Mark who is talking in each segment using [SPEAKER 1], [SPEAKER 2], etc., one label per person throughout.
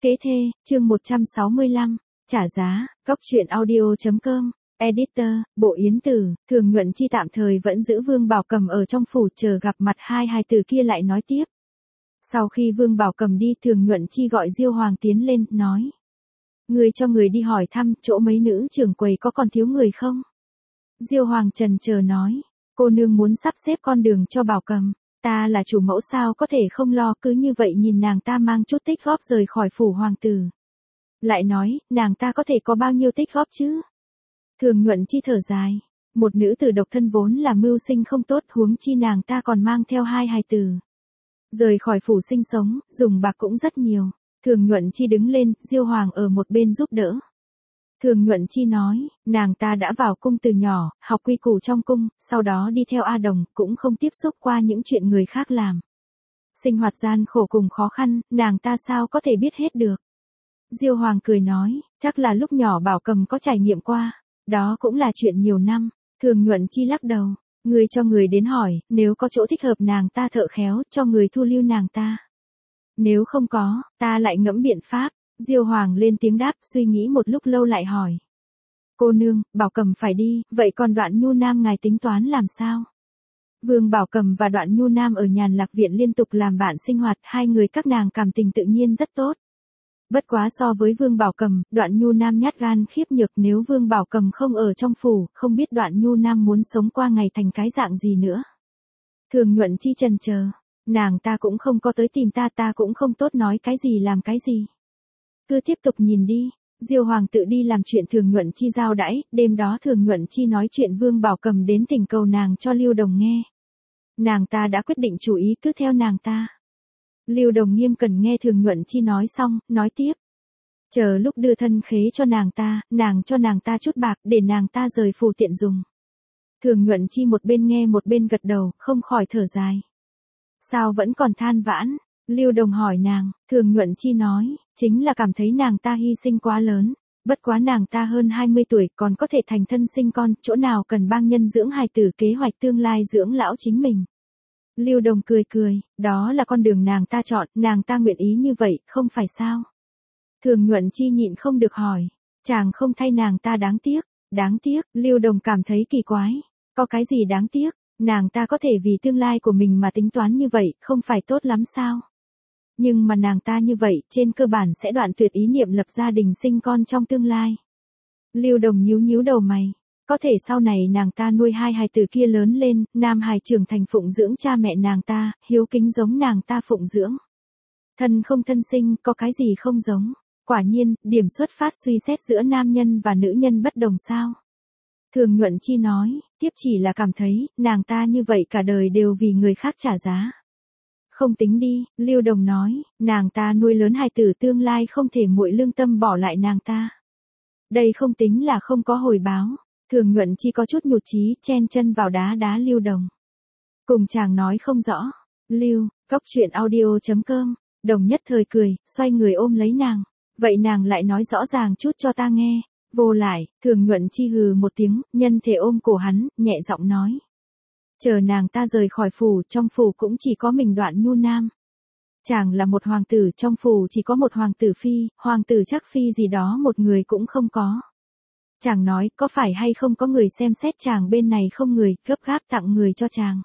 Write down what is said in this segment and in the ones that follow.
[SPEAKER 1] Kế thê, chương 165, trả giá, góc truyện audio.com, editor, Bộ Yến Tử, Thường Nhuận Chi tạm thời vẫn giữ Vương Bảo Cầm ở trong phủ chờ gặp mặt hai hài tử kia lại nói tiếp. Sau khi Vương Bảo Cầm đi, Thường Nhuận Chi gọi Diêu Hoàng tiến lên, nói. Người cho người đi hỏi thăm chỗ mấy nữ trưởng quầy có còn thiếu người không? Diêu Hoàng chần chờ nói, cô nương muốn sắp xếp con đường cho Bảo Cầm. Ta là chủ mẫu sao có thể không lo, cứ như vậy nhìn nàng ta mang chút tích góp rời khỏi phủ hoàng tử. Lại nói, nàng ta có thể có bao nhiêu tích góp chứ? Thường Nhuận Chi thở dài, một nữ tử độc thân vốn là mưu sinh không tốt, huống chi nàng ta còn mang theo hai hài tử. Rời khỏi phủ sinh sống, dùng bạc cũng rất nhiều. Thường Nhuận Chi đứng lên, Diêu Hoàng ở một bên giúp đỡ. Thường Nhuận Chi nói, nàng ta đã vào cung từ nhỏ, học quy củ trong cung, sau đó đi theo A Đồng, cũng không tiếp xúc qua những chuyện người khác làm. Sinh hoạt gian khổ cùng khó khăn, nàng ta sao có thể biết hết được. Diêu Hoàng cười nói, chắc là lúc nhỏ Bảo Cầm có trải nghiệm qua, đó cũng là chuyện nhiều năm. Thường Nhuận Chi lắc đầu, người cho người đến hỏi, nếu có chỗ thích hợp nàng ta thợ khéo, cho người thu lưu nàng ta. Nếu không có, ta lại ngẫm biện pháp. Diêu Hoàng lên tiếng đáp, suy nghĩ một lúc lâu lại hỏi. Cô nương, Bảo Cầm phải đi, vậy còn Đoạn Nhu Nam ngài tính toán làm sao? Vương Bảo Cầm và Đoạn Nhu Nam ở Nhàn Lạc Viện liên tục làm bạn sinh hoạt, hai người các nàng cảm tình tự nhiên rất tốt. Bất quá so với Vương Bảo Cầm, Đoạn Nhu Nam nhát gan khiếp nhược, nếu Vương Bảo Cầm không ở trong phủ, không biết Đoạn Nhu Nam muốn sống qua ngày thành cái dạng gì nữa. Thường Nhuận Chi chần chờ, nàng ta cũng không có tới tìm ta cũng không tốt nói cái gì làm cái gì. Cứ tiếp tục nhìn đi. Diêu Hoàng tự đi làm chuyện Thường Nhuận Chi giao đãi, đêm đó Thường Nhuận Chi nói chuyện Vương Bảo Cầm đến thỉnh cầu nàng cho Lưu Đồng nghe. Nàng ta đã quyết định chủ ý cứ theo nàng ta. Lưu Đồng nghiêm cẩn nghe Thường Nhuận Chi nói xong, nói tiếp. Chờ lúc đưa thân khế cho nàng ta, nàng cho nàng ta chút bạc để nàng ta rời phủ tiện dùng. Thường Nhuận Chi một bên nghe một bên gật đầu, không khỏi thở dài. Sao vẫn còn than vãn? Lưu Đồng hỏi nàng, Thường Nhuận Chi nói, chính là cảm thấy nàng ta hy sinh quá lớn, bất quá nàng ta hơn 20 tuổi còn có thể thành thân sinh con, chỗ nào cần bang nhân dưỡng hài tử kế hoạch tương lai dưỡng lão chính mình. Lưu Đồng cười cười, đó là con đường nàng ta chọn, nàng ta nguyện ý như vậy, không phải sao? Thường Nhuận Chi nhịn không được hỏi, chàng không thay nàng ta đáng tiếc, Lưu Đồng cảm thấy kỳ quái, có cái gì đáng tiếc, nàng ta có thể vì tương lai của mình mà tính toán như vậy, không phải tốt lắm sao? Nhưng mà nàng ta như vậy, trên cơ bản sẽ đoạn tuyệt ý niệm lập gia đình sinh con trong tương lai. Lưu Đồng nhíu đầu mày. Có thể sau này nàng ta nuôi hai hài tử kia lớn lên, nam hài trưởng thành phụng dưỡng cha mẹ nàng ta, hiếu kính giống nàng ta phụng dưỡng. Thân không thân sinh, có cái gì không giống. Quả nhiên, điểm xuất phát suy xét giữa nam nhân và nữ nhân bất đồng sao. Thường Nhuận Chi nói, tiếp chỉ là cảm thấy, nàng ta như vậy cả đời đều vì người khác trả giá. Không tính đi, Lưu Đồng nói, nàng ta nuôi lớn hài tử tương lai không thể muội lương tâm bỏ lại nàng ta. Đây không tính là không có hồi báo. Thường Nhuận Chi có chút nhụt chí, chen chân vào đá Lưu Đồng. Cùng chàng nói không rõ. Lưu, góc truyện audio.com, Đồng nhất thời cười, xoay người ôm lấy nàng. Vậy nàng lại nói rõ ràng chút cho ta nghe. Vô lại, Thường Nhuận Chi hừ một tiếng, nhân thể ôm cổ hắn, nhẹ giọng nói. Chờ nàng ta rời khỏi phủ, trong phủ cũng chỉ có mình Đoạn Nhu Nam. Chàng là một hoàng tử, trong phủ chỉ có một hoàng tử phi, hoàng tử chắc phi gì đó một người cũng không có. Chàng nói, có phải hay không có người xem xét chàng bên này không người, gấp gáp tặng người cho chàng.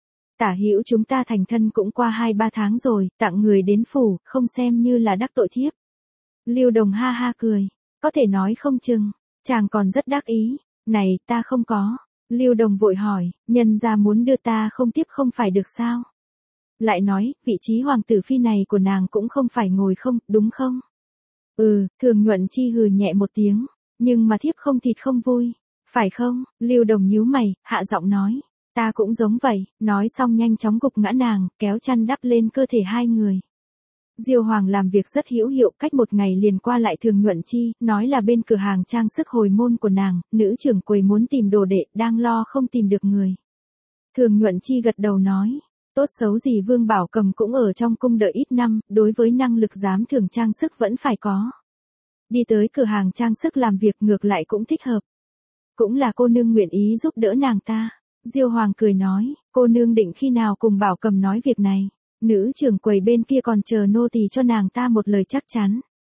[SPEAKER 1] Tả hữu chúng ta thành thân cũng qua 2-3 tháng rồi, tặng người đến phủ, không xem như là đắc tội thiếp. Lưu Đồng ha ha cười, có thể nói không chừng, chàng còn rất đắc ý, này ta không có. Lưu Đồng vội hỏi, nhân gia muốn đưa ta không tiếp không phải được sao? Lại nói, vị trí hoàng tử phi này của nàng cũng không phải ngồi không, đúng không? Thường Nhuận Chi hừ nhẹ một tiếng, nhưng mà thiếp không thịt không vui, phải không? Lưu Đồng nhíu mày, hạ giọng nói, ta cũng giống vậy, nói xong nhanh chóng gục ngã nàng, kéo chăn đắp lên cơ thể hai người. Diêu Hoàng làm việc rất hữu hiệu, cách một ngày liền qua lại Thường Nhuận Chi, nói là bên cửa hàng trang sức hồi môn của nàng, nữ trưởng quầy muốn tìm đồ đệ, đang lo không tìm được người. Thường Nhuận Chi gật đầu nói, tốt xấu gì Vương Bảo Cầm cũng ở trong cung đợi ít năm, đối với năng lực giám thưởng trang sức vẫn phải có. Đi tới cửa hàng trang sức làm việc ngược lại cũng thích hợp. Cũng là cô nương nguyện ý giúp đỡ nàng ta. Diêu Hoàng cười nói, cô nương định khi nào cùng Bảo Cầm nói việc này. Nữ trưởng quầy bên kia còn chờ nô tỳ cho nàng ta một lời chắc chắn.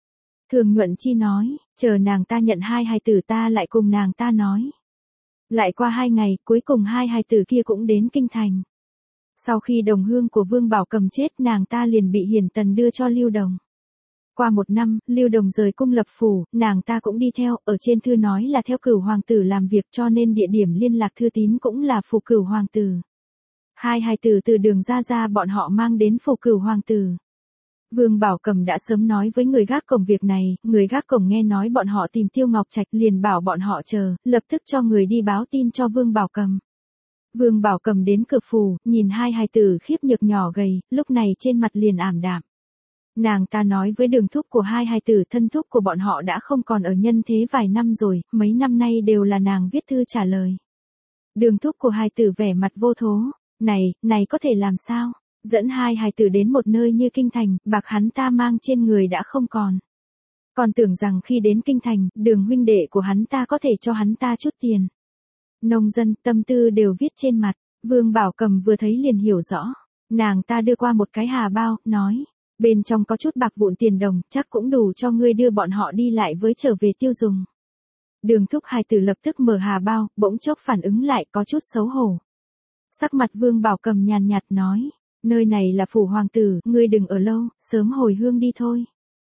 [SPEAKER 1] Thường Nhuận Chi nói, chờ nàng ta nhận hai hài tử ta lại cùng nàng ta nói. Lại qua 2 ngày, cuối cùng hai hài tử kia cũng đến kinh thành. Sau khi đồng hương của Vương Bảo Cầm chết, nàng ta liền bị Hiền Tần đưa cho Lưu Đồng. Qua 1 năm, Lưu Đồng rời cung lập phủ, nàng ta cũng đi theo, ở trên thư nói là theo Cửu hoàng tử làm việc, cho nên địa điểm liên lạc thư tín cũng là phủ Cửu hoàng tử. Hai hài tử từ Đường ra bọn họ mang đến phủ Cửu hoàng tử. Vương Bảo Cầm đã sớm nói với người gác cổng việc này, người gác cổng nghe nói bọn họ tìm Tiêu Ngọc Trạch liền bảo bọn họ chờ, lập tức cho người đi báo tin cho Vương Bảo Cầm. Vương Bảo Cầm đến cửa phủ, nhìn hai hài tử khiếp nhược nhỏ gầy, lúc này trên mặt liền ảm đạm. Nàng ta nói với Đường thúc của hai hài tử, thân thúc của bọn họ đã không còn ở nhân thế vài năm rồi, mấy năm nay đều là nàng viết thư trả lời. Đường thúc của hài tử vẻ mặt vô thố, này có thể làm sao? Dẫn hai hài tử đến một nơi như kinh thành, bạc hắn ta mang trên người đã không còn. Còn tưởng rằng khi đến kinh thành, Đường huynh đệ của hắn ta có thể cho hắn ta chút tiền. Nông dân, tâm tư đều viết trên mặt, Vương Bảo Cầm vừa thấy liền hiểu rõ. Nàng ta đưa qua một cái hà bao, nói, bên trong có chút bạc vụn tiền đồng, chắc cũng đủ cho ngươi đưa bọn họ đi lại với trở về tiêu dùng. Đường thúc hài tử lập tức mở hà bao, bỗng chốc phản ứng lại có chút xấu hổ. Sắc mặt Vương Bảo Cầm nhàn nhạt nói, nơi này là phủ hoàng tử, ngươi đừng ở lâu, sớm hồi hương đi thôi.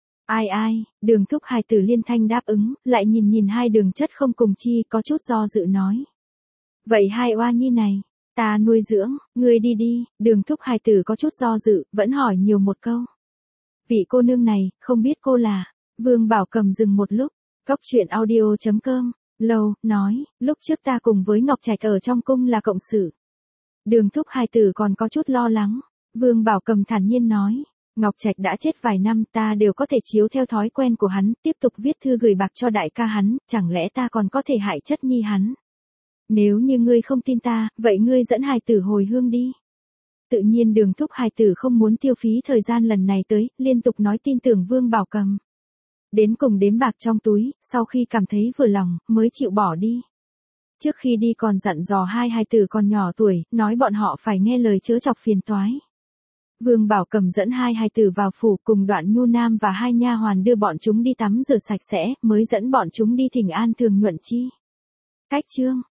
[SPEAKER 1] Ai, Đường thúc hài tử liên thanh đáp ứng, lại nhìn hai Đường chất không cùng chi, có chút do dự nói. Vậy hai oa nhi này, ta nuôi dưỡng, ngươi đi, Đường thúc hài tử có chút do dự, vẫn hỏi nhiều một câu. Vị cô nương này, không biết cô là, Vương Bảo Cầm dừng một lúc, góc chuyện audio.com, lâu, nói, lúc trước ta cùng với Ngọc Trạch ở trong cung là cộng sự. Đường thúc hài tử còn có chút lo lắng, Vương Bảo Cầm thản nhiên nói, Ngọc Trạch đã chết vài năm, ta đều có thể chiếu theo thói quen của hắn, tiếp tục viết thư gửi bạc cho đại ca hắn, chẳng lẽ ta còn có thể hại chất nhi hắn. Nếu như ngươi không tin ta, vậy ngươi dẫn hài tử hồi hương đi. Tự nhiên Đường thúc hài tử không muốn tiêu phí thời gian lần này tới, liên tục nói tin tưởng Vương Bảo Cầm. Đến cùng đếm bạc trong túi, sau khi cảm thấy vừa lòng, mới chịu bỏ đi. Trước khi đi còn dặn dò hai hài tử còn nhỏ tuổi, nói bọn họ phải nghe lời chớ chọc phiền toái. Vương Bảo Cầm dẫn hai hài tử vào phủ cùng Đoạn Nhu Nam và hai nha hoàn đưa bọn chúng đi tắm rửa sạch sẽ, mới dẫn bọn chúng đi thỉnh an Thường Nhuận Chi. Cách chương